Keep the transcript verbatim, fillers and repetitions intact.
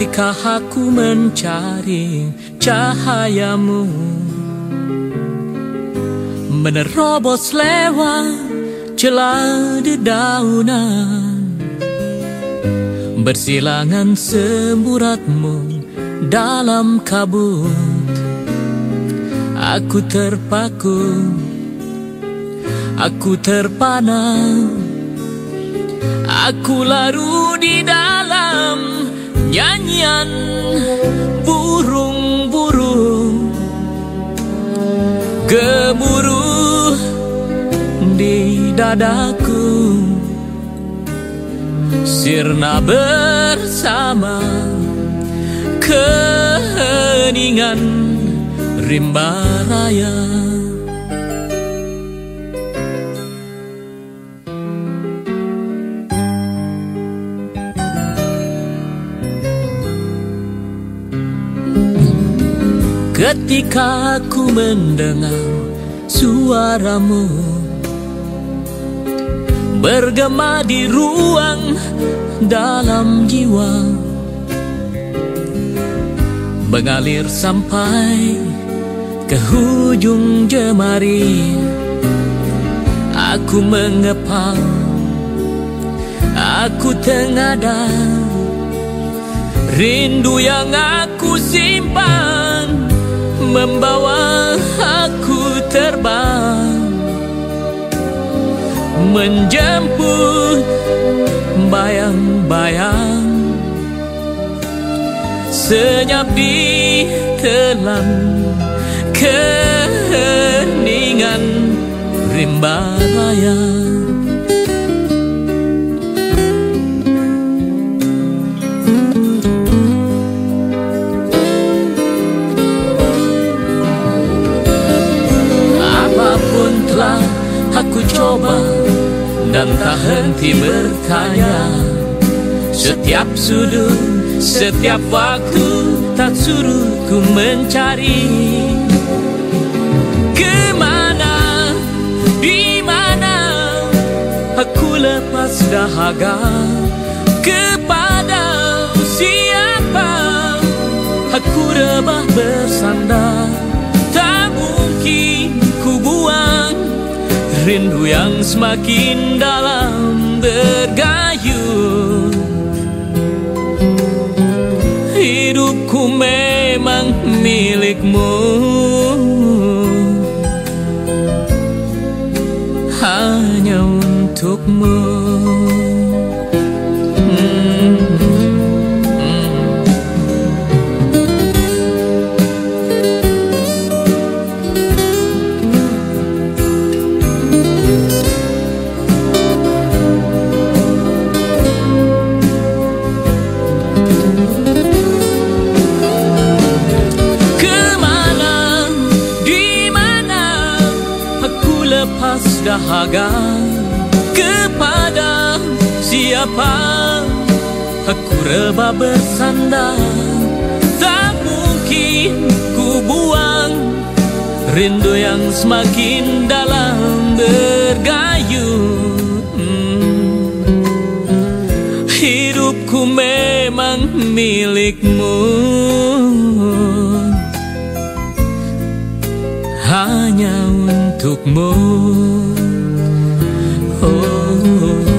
ketika aku mencari cahayamu, menerobos lewat celah dedaunan, bersilangan semburatmu dalam kabut. Aku terpaku, aku terpana, aku larut di dalam nyanyian burung-burung, gemuruh di dadaku, sirna bersama keheningan rimba raya. Ketika aku mendengar suaramu bergema di ruang dalam jiwa, mengalir sampai ke hujung jemari. Aku mengepal, aku tengadah, rindu yang aku simpan membawa aku terbang, menjemput bayang-bayang senyap di telan keheningan rimba raya. Apapun telah aku coba dan tak henti bertanya, setiap sudut, setiap waktu tak suruh ku mencari. Kemana, di mana aku lepas dahaga, kepada siapa aku rebah bersandar. Tak mungkin ku buang rindu yang semakin dalam bergayung. Hidupku memang milikmu, hanya untukmu. Hmm. Lepas dahaga, kepada siapa aku rebah bersandar. Tak mungkin ku buang rindu yang semakin dalam bergayung. hmm. Hidupku memang milikmu, hanya untukmu. Oh.